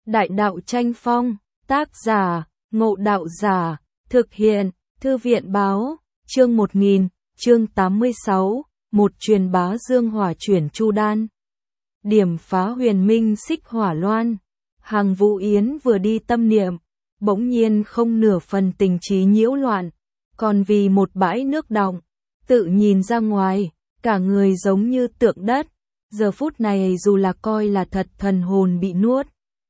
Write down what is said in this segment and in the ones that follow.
Đại đạo tranh phong, tác giả, Ngộ Đạo Giả, thực hiện, Thư viện báo, chương 1000, chương 86, một truyền bá dương hỏa chuyển chu đan. Điểm phá huyền minh xích hỏa loan. Hàng Vũ Yến vừa đi tâm niệm, bỗng nhiên không nửa phần tình trí nhiễu loạn, còn vì một bãi nước đọng, tự nhìn ra ngoài, cả người giống như tượng đất. Giờ phút này dù là coi là thật thần hồn bị nuốt,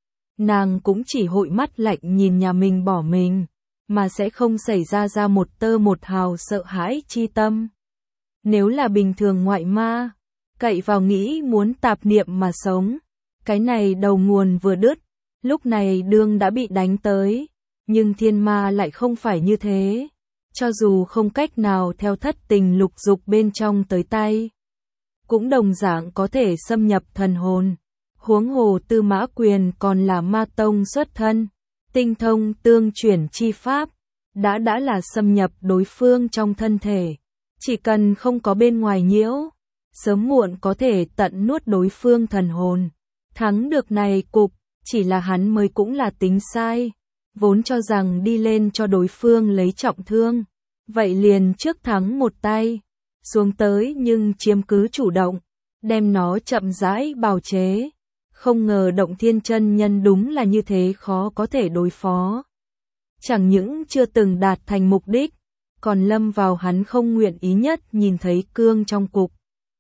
nàng cũng chỉ hội mắt lạnh nhìn nhà mình bỏ mình, mà sẽ không xảy ra một tơ một hào sợ hãi chi tâm. Nếu là bình thường ngoại ma, cậy vào nghĩ muốn tạp niệm mà sống, cái này đầu nguồn vừa đứt, lúc này đương đã bị đánh tới, nhưng thiên ma lại không phải như thế, cho dù không cách nào theo thất tình lục dục bên trong tới tay, cũng đồng dạng có thể xâm nhập thần hồn. Huống hồ Tư Mã Quyền còn là ma tông xuất thân, tinh thông tương chuyển chi pháp, đã là xâm nhập đối phương trong thân thể, chỉ cần không có bên ngoài nhiễu, sớm muộn có thể tận nuốt đối phương thần hồn. Thắng được này cục, chỉ là hắn mới cũng là tính sai, vốn cho rằng đi lên cho đối phương lấy trọng thương, vậy liền trước thắng một tay, xuống tới nhưng chiếm cứ chủ động, đem nó chậm rãi bào chế. Không ngờ Động Thiên chân nhân đúng là như thế khó có thể đối phó. Chẳng những chưa từng đạt thành mục đích, còn lâm vào hắn không nguyện ý nhất nhìn thấy cương trong cục.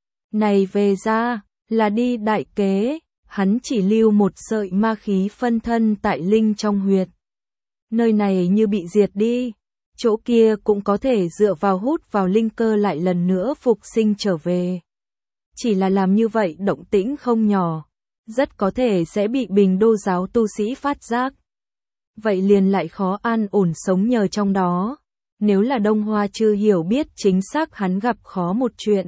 Này về ra, là đi đại kế, hắn chỉ lưu một sợi ma khí phân thân tại linh trong huyệt. Nơi này như bị diệt đi, chỗ kia cũng có thể dựa vào hút vào linh cơ lại lần nữa phục sinh trở về. Chỉ là làm như vậy động tĩnh không nhỏ, rất có thể sẽ bị Bình Đô giáo tu sĩ phát giác. Vậy liền lại khó an ổn sống nhờ trong đó. Nếu là Đông Hoa chưa hiểu biết chính xác hắn gặp khó một chuyện,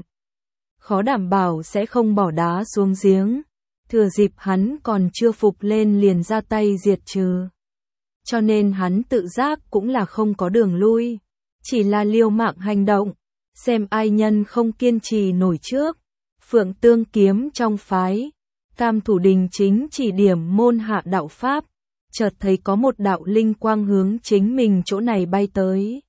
khó đảm bảo sẽ không bỏ đá xuống giếng, thừa dịp hắn còn chưa phục lên liền ra tay diệt trừ. Cho nên hắn tự giác cũng là không có đường lui, chỉ là liều mạng hành động, xem ai nhân không kiên trì nổi trước. Phượng Tương kiếm trong phái, Tam Thủ Đình chính chỉ điểm môn hạ đạo pháp, chợt thấy có một đạo linh quang hướng chính mình chỗ này bay tới.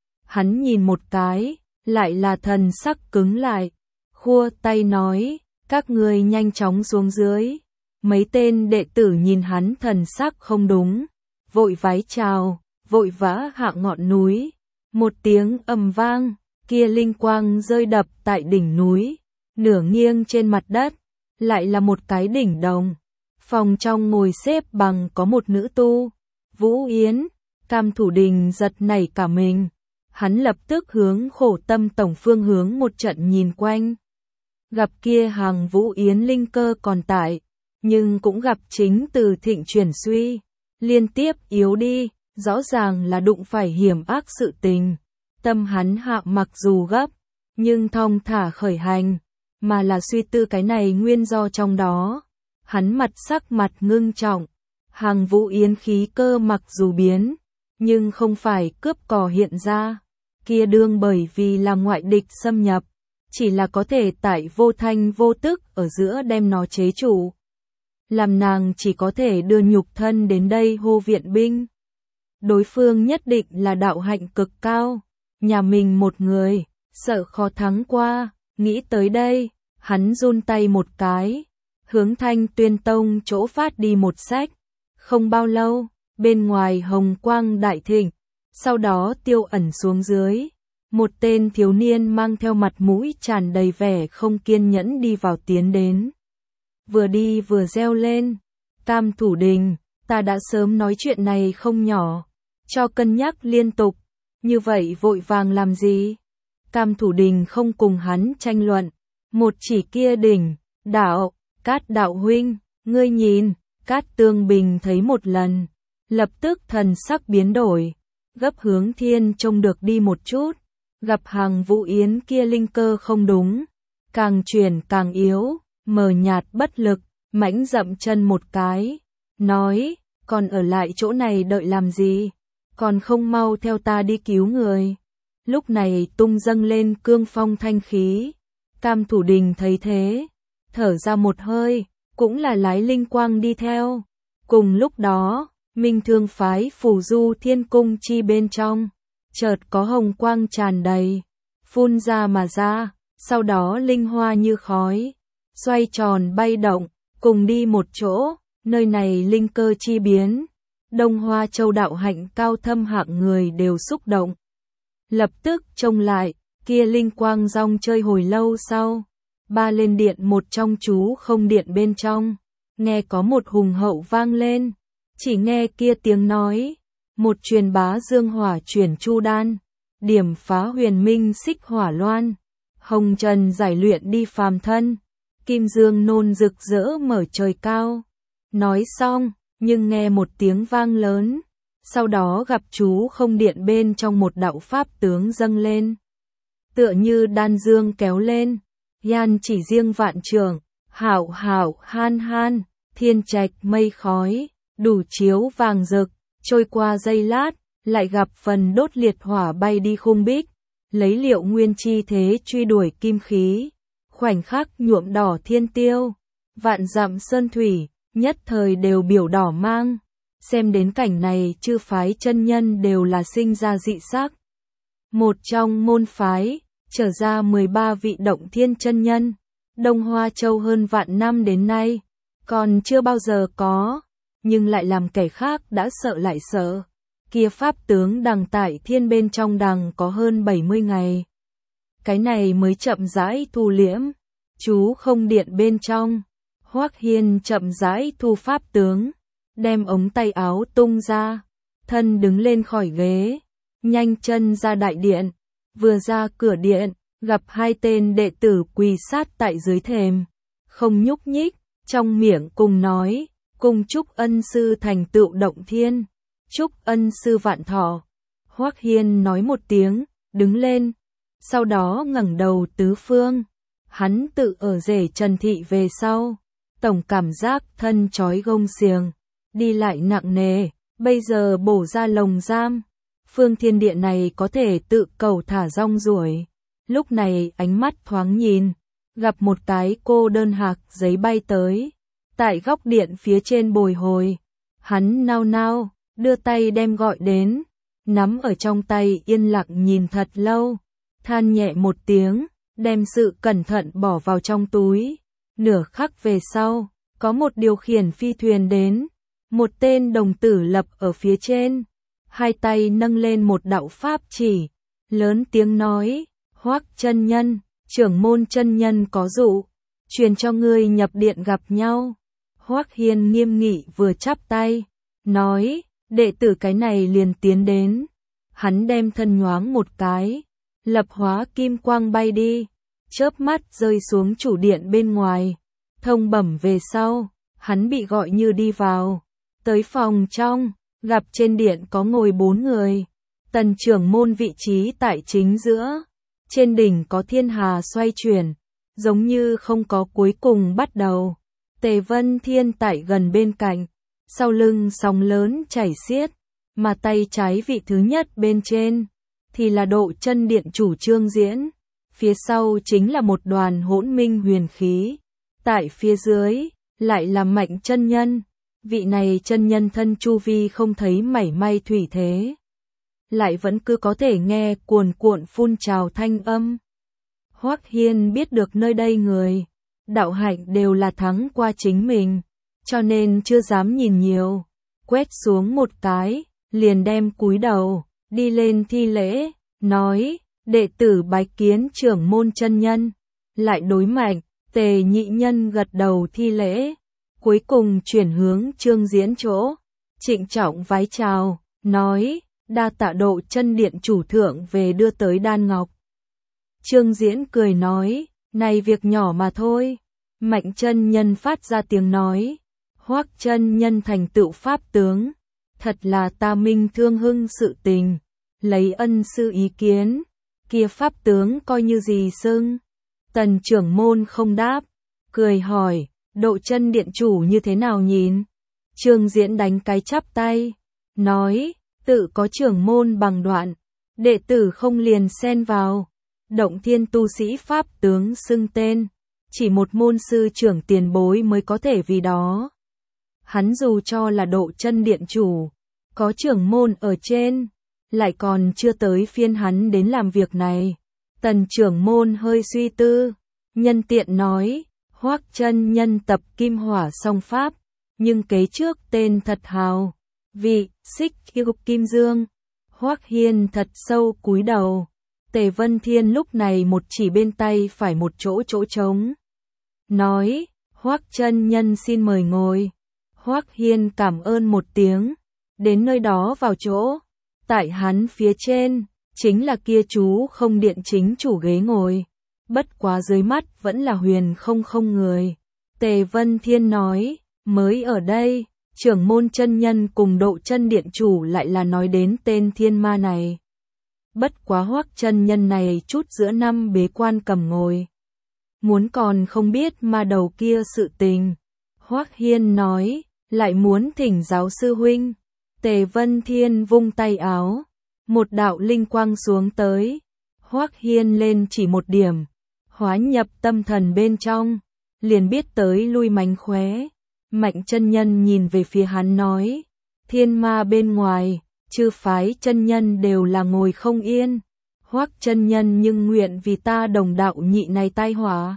Hắn nhìn một cái, lại là thần sắc cứng lại, khua tay nói, các ngươi nhanh chóng xuống dưới. Mấy tên đệ tử nhìn hắn thần sắc không đúng, vội vái chào, vội vã hạ ngọn núi. Một tiếng ầm vang, kia linh quang rơi đập tại đỉnh núi, nửa nghiêng trên mặt đất. Lại là một cái đỉnh đồng. Phòng trong ngồi xếp bằng có một nữ tu, Vũ Yến. Tam Thủ Đình giật nảy cả mình. Hắn lập tức hướng Khổ Tâm tổng phương hướng một trận nhìn quanh. Gặp kia Hàng Vũ Yến linh cơ còn tại, nhưng cũng gặp chính từ thịnh chuyển suy, liên tiếp yếu đi, rõ ràng là đụng phải hiểm ác sự tình. Tâm hắn hạ mặc dù gấp, nhưng thong thả khởi hành, mà là suy tư cái này nguyên do trong đó. Hắn sắc mặt ngưng trọng, Hàng Vũ Yến khí cơ mặc dù biến, nhưng không phải cướp cò hiện ra, kia đương bởi vì là ngoại địch xâm nhập, chỉ là có thể tại vô thanh vô tức ở giữa đem nó chế chủ. Làm nàng chỉ có thể đưa nhục thân đến đây hô viện binh. Đối phương nhất định là đạo hạnh cực cao, nhà mình một người, sợ khó thắng qua. Nghĩ tới đây, hắn run tay một cái, hướng Thanh Tuyên Tông chỗ phát đi một sách. Không bao lâu, bên ngoài hồng quang đại thịnh, sau đó tiêu ẩn xuống dưới. Một tên thiếu niên mang theo mặt mũi tràn đầy vẻ không kiên nhẫn đi vào tiến đến. Vừa đi vừa reo lên, Tam Thủ Đình, ta đã sớm nói chuyện này không nhỏ, cho cân nhắc liên tục, như vậy vội vàng làm gì? Tam Thủ Đình không cùng hắn tranh luận, một chỉ kia đỉnh, đạo, Cát đạo huynh, ngươi nhìn. Cát Tương Bình thấy một lần, lập tức thần sắc biến đổi, gấp hướng thiên trông được đi một chút, gặp Hàng Vũ Yến kia linh cơ không đúng, càng chuyển càng yếu, mờ nhạt bất lực, mãnh dậm chân một cái, nói, còn ở lại chỗ này đợi làm gì, còn không mau theo ta đi cứu người. Lúc này tung dâng lên cương phong thanh khí, Tam Thủ Đình thấy thế, thở ra một hơi, cũng là lái linh quang đi theo. Cùng lúc đó, Minh Thương phái phù du thiên cung chi bên trong, chợt có hồng quang tràn đầy, phun ra mà ra, sau đó linh hoa như khói, xoay tròn bay động, cùng đi một chỗ, nơi này linh cơ chi biến. Đông Hoa Châu đạo hạnh cao thâm hạng người đều xúc động. Lập tức trông lại, kia linh quang rong chơi hồi lâu sau, ba lên điện một trong chú không điện bên trong, nghe có một hùng hậu vang lên, chỉ nghe kia tiếng nói, một truyền bá dương hỏa chuyển chu đan, điểm phá huyền minh xích hỏa loan, hồng trần giải luyện đi phàm thân, kim dương nôn rực rỡ mở trời cao. Nói xong, nhưng nghe một tiếng vang lớn, sau đó gặp chú không điện bên trong một đạo pháp tướng dâng lên. Tựa như đan dương kéo lên, yan chỉ riêng vạn trường, hảo hảo han han, thiên trạch mây khói, đủ chiếu vàng rực, trôi qua giây lát, lại gặp phần đốt liệt hỏa bay đi khung bích, lấy liệu nguyên chi thế truy đuổi kim khí, khoảnh khắc nhuộm đỏ thiên tiêu, vạn dặm sơn thủy, nhất thời đều biểu đỏ mang. Xem đến cảnh này chư phái chân nhân đều là sinh ra dị sắc. Một trong môn phái, trở ra 13 vị động thiên chân nhân, Đông Hoa Châu hơn vạn năm đến nay, còn chưa bao giờ có, nhưng lại làm kẻ khác đã sợ lại sợ. Kia pháp tướng đằng tại thiên bên trong đằng có hơn 70 ngày. Cái này mới chậm rãi thu liễm, chú không điện bên trong, Hoắc Hiên chậm rãi thu pháp tướng, đem ống tay áo tung ra, thân đứng lên khỏi ghế, nhanh chân ra đại điện, vừa ra cửa điện, gặp hai tên đệ tử quỳ sát tại dưới thềm, không nhúc nhích, trong miệng cùng nói, cùng chúc ân sư thành tựu động thiên, chúc ân sư vạn thọ. Hoắc Hiên nói một tiếng, đứng lên, sau đó ngẩng đầu tứ phương, hắn tự ở rể Trần Thị về sau, tổng cảm giác thân trói gông xiềng, đi lại nặng nề, bây giờ bổ ra lồng giam, phương thiên địa này có thể tự cầu thả rong ruổi. Lúc này ánh mắt thoáng nhìn, gặp một cái cô đơn hạc giấy bay tới, tại góc điện phía trên bồi hồi, hắn nao nao, đưa tay đem gọi đến, nắm ở trong tay yên lặng nhìn thật lâu, than nhẹ một tiếng, đem sự cẩn thận bỏ vào trong túi. Nửa khắc về sau, có một điều khiển phi thuyền đến, một tên đồng tử lập ở phía trên, hai tay nâng lên một đạo pháp chỉ, lớn tiếng nói, Hoắc chân nhân, trưởng môn chân nhân có dụ, truyền cho ngươi nhập điện gặp nhau. Hoắc Hiên nghiêm nghị vừa chắp tay, nói, đệ tử cái này liền tiến đến. Hắn đem thân nhoáng một cái, lập hóa kim quang bay đi, chớp mắt rơi xuống chủ điện bên ngoài. Thông bẩm về sau, hắn bị gọi như đi vào, tới phòng trong, gặp trên điện có ngồi 4 người. Tần trưởng môn vị trí tại chính giữa, trên đỉnh có thiên hà xoay chuyển, giống như không có cuối cùng bắt đầu. Tề Vân Thiên tại gần bên cạnh, sau lưng sóng lớn chảy xiết, mà tay trái vị thứ nhất bên trên, thì là Độ Chân Điện chủ Trương Diễn, phía sau chính là một đoàn hỗn minh huyền khí, tại phía dưới, lại là Mạnh chân nhân, vị này chân nhân thân chu vi không thấy mảy may thủy thế, lại vẫn cứ có thể nghe cuồn cuộn phun trào thanh âm. Hoắc Hiên biết được nơi đây người, đạo hạnh đều là thắng qua chính mình, cho nên chưa dám nhìn nhiều, quét xuống một cái, liền đem cúi đầu, đi lên thi lễ, nói, đệ tử bái kiến trưởng môn chân nhân, lại đối Mạnh, Tề nhị nhân gật đầu thi lễ, cuối cùng chuyển hướng Trương Diễn chỗ, trịnh trọng vái chào, nói, đa tạ Độ Chân Điện chủ thượng về đưa tới đan ngọc. Trương Diễn cười nói, này việc nhỏ mà thôi. Mạnh chân nhân phát ra tiếng nói, Hoắc chân nhân thành tựu pháp tướng, thật là ta Minh Thương hưng sự tình, lấy ân sư ý kiến, kia pháp tướng coi như gì xưng. Tần trưởng môn không đáp, cười hỏi, Độ Chân Điện chủ như thế nào nhìn? Trương Diễn đánh cái chắp tay, nói, tự có trưởng môn bằng đoạn, đệ tử không liền xen vào. Động thiên tu sĩ pháp tướng xưng tên, chỉ một môn sư trưởng tiền bối mới có thể vì đó. Hắn dù cho là Độ Chân điện chủ, có trưởng môn ở trên, lại còn chưa tới phiên hắn đến làm việc này. Tần trưởng môn hơi suy tư, nhân tiện nói, Hoắc chân nhân tập Kim Hỏa song pháp, nhưng kế trước tên thật hào, vị, Xích Kim Dương. Hoắc Hiên thật sâu cúi đầu. Tề Vân Thiên lúc này một chỉ bên tay phải một chỗ trống. Nói, Hoắc chân nhân xin mời ngồi. Hoắc Hiên cảm ơn một tiếng, đến nơi đó vào chỗ. Tại hắn phía trên, chính là kia chú không điện chính chủ ghế ngồi. Bất quá dưới mắt vẫn là huyền không người. Tề Vân Thiên nói, mới ở đây, trưởng môn chân nhân cùng Độ Chân điện chủ lại là nói đến tên thiên ma này. Bất quá Hoắc chân nhân này chút giữa năm bế quan cầm ngồi. Muốn còn không biết ma đầu kia sự tình. Hoắc Hiên nói, lại muốn thỉnh giáo sư huynh. Tề Vân Thiên vung tay áo, một đạo linh quang xuống tới. Hoắc Hiên lên chỉ một điểm, hóa nhập tâm thần bên trong, liền biết tới lui mánh khóe. Mạnh chân nhân nhìn về phía hắn nói, thiên ma bên ngoài, chư phái chân nhân đều là ngồi không yên. Hoắc chân nhân nhưng nguyện vì ta đồng đạo nhị này tai họa.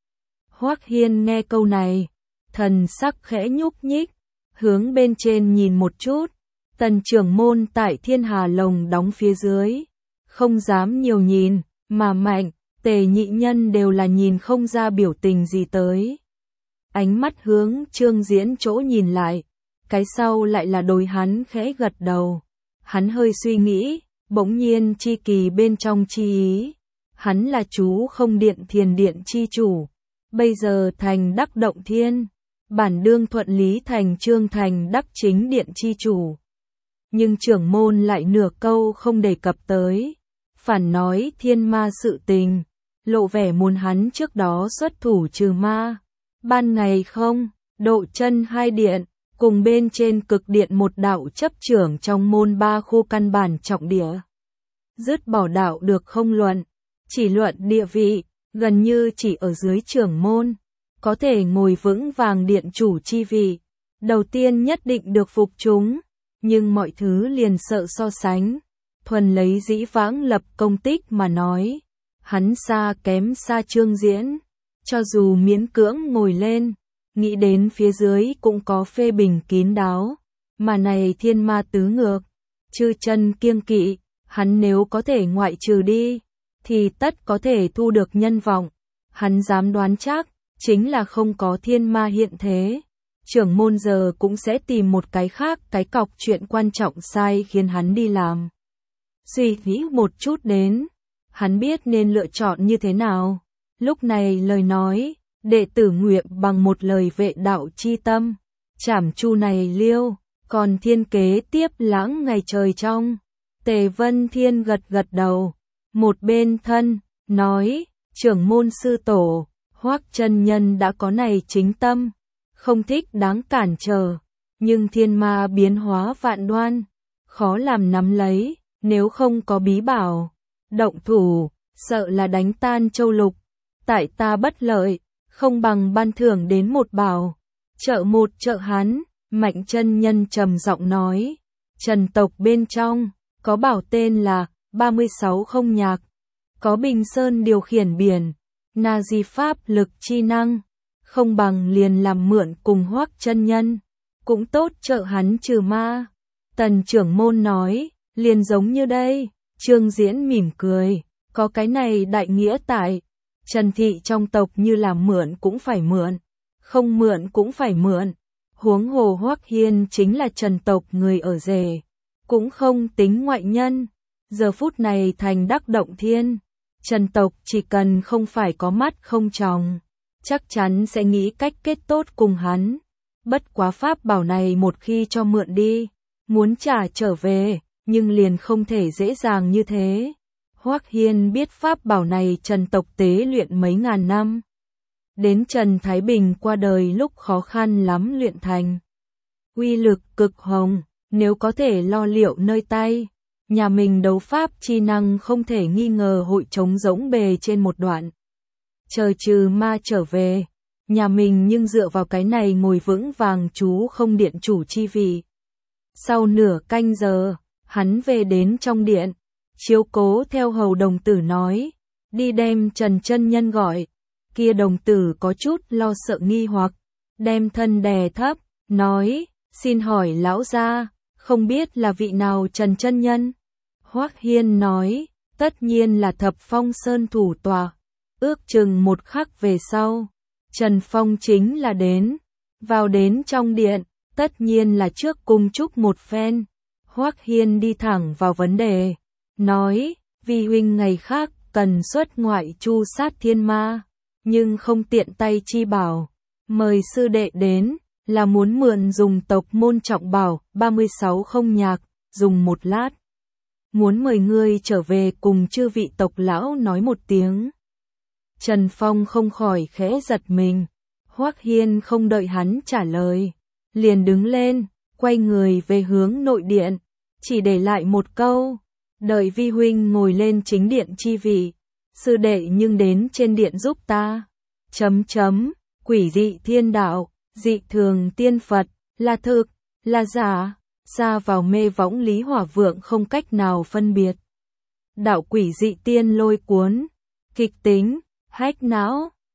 Hoắc Hiên nghe câu này, thần sắc khẽ nhúc nhích, hướng bên trên nhìn một chút. Tần trưởng môn tại Thiên Hà Lồng đóng phía dưới, không dám nhiều nhìn, mà Mạnh, Tề nhị nhân đều là nhìn không ra biểu tình gì tới. Ánh mắt hướng Trương Diễn chỗ nhìn lại, cái sau lại là đối hắn khẽ gật đầu. Hắn hơi suy nghĩ, bỗng nhiên chi kỳ bên trong chi ý. Hắn là chú không điện thiền điện chi chủ, bây giờ thành đắc động thiên, bản đương thuận lý thành Trương thành đắc chính điện chi chủ. Nhưng trưởng môn lại nửa câu không đề cập tới, phản nói thiên ma sự tình, lộ vẻ muốn hắn trước đó xuất thủ trừ ma. Ban ngày không, Độ Chân hai điện, cùng bên trên cực điện một đạo chấp trưởng trong môn ba khu căn bản trọng địa. Dứt bỏ đạo được không luận, chỉ luận địa vị, gần như chỉ ở dưới trưởng môn, có thể ngồi vững vàng điện chủ chi vị. Đầu tiên nhất định được phục chúng, nhưng mọi thứ liền sợ so sánh. Thuần lấy dĩ vãng lập công tích mà nói, hắn xa kém xa Trương Diễn. Cho dù miễn cưỡng ngồi lên, nghĩ đến phía dưới cũng có phê bình kín đáo, mà này thiên ma tứ ngược, chư chân kiêng kỵ, hắn nếu có thể ngoại trừ đi, thì tất có thể thu được nhân vọng. Hắn dám đoán chắc, chính là không có thiên ma hiện thế, trưởng môn giờ cũng sẽ tìm một cái khác cái cọc chuyện quan trọng sai khiến hắn đi làm. Suy nghĩ một chút đến, hắn biết nên lựa chọn như thế nào. Lúc này lời nói, đệ tử nguyện bằng một lời vệ đạo chi tâm, trảm chu này liêu, còn thiên kế tiếp lãng ngày trời trong. Tề Vân Thiên gật gật đầu, một bên thân, nói, trưởng môn sư tổ, Hoắc chân nhân đã có này chính tâm, không thích đáng cản trở, nhưng thiên ma biến hóa vạn đoan, khó làm nắm lấy, nếu không có bí bảo, động thủ, sợ là đánh tan châu lục. Tại ta bất lợi, không bằng ban thưởng đến một bảo, trợ hắn. Mạnh chân nhân trầm giọng nói, Trần tộc bên trong, có bảo tên là 36 không nhạc, có Bình Sơn điều khiển biển, na di pháp lực chi năng, không bằng liền làm mượn cùng Hoắc chân nhân, cũng tốt trợ hắn trừ ma. Tần trưởng môn nói, liền giống như đây. Trương Diễn mỉm cười, có cái này đại nghĩa tại. Trần thị trong tộc như là mượn cũng phải mượn, không mượn cũng phải mượn. Huống hồ Hoắc Hiên chính là Trần tộc người ở rể, cũng không tính ngoại nhân. Giờ phút này thành đắc động thiên, Trần tộc chỉ cần không phải có mắt không tròng, chắc chắn sẽ nghĩ cách kết tốt cùng hắn. Bất quá pháp bảo này một khi cho mượn đi, muốn trả trở về, nhưng liền không thể dễ dàng như thế. Hoắc Hiên biết pháp bảo này Trần tộc tế luyện mấy ngàn năm. Đến Trần Thái Bình qua đời lúc khó khăn lắm luyện thành. Uy lực cực hồng, nếu có thể lo liệu nơi tay, nhà mình đấu pháp chi năng không thể nghi ngờ hội trống rỗng bề trên một đoạn. Chờ trừ ma trở về, nhà mình nhưng dựa vào cái này ngồi vững vàng chú không điện chủ chi vị. Sau nửa canh giờ, hắn về đến trong điện, chiếu cố theo hầu đồng tử nói, đi đem Trần chân nhân gọi. Kia đồng tử có chút lo sợ nghi hoặc, đem thân đè thấp, nói, xin hỏi lão gia, không biết là vị nào Trần chân nhân? Hoắc Hiên nói, tất nhiên là Thập Phong Sơn thủ tọa. Ước chừng một khắc về sau, Trần Phong chính là đến, vào đến trong điện, tất nhiên là trước cung chúc một phen. Hoắc Hiên đi thẳng vào vấn đề, nói, vi huynh ngày khác cần xuất ngoại chu sát thiên ma, nhưng không tiện tay chi bảo, mời sư đệ đến, là muốn mượn dùng tộc môn trọng bảo 36 không nhạc, dùng một lát. Muốn mời ngươi trở về cùng chư vị tộc lão nói một tiếng. Trần Phong không khỏi khẽ giật mình, Hoắc Hiên không đợi hắn trả lời, liền đứng lên, quay người về hướng nội điện, chỉ để lại một câu, đợi vi huynh ngồi lên chính điện chi vị, sư đệ nhưng đến trên điện giúp ta. Quỷ dị thiên đạo, dị thường tiên Phật, là thực, là giả, ra vào mê võng Lý Hỏa Vượng không cách nào phân biệt. Đạo quỷ dị tiên lôi cuốn, kịch tính, hách não.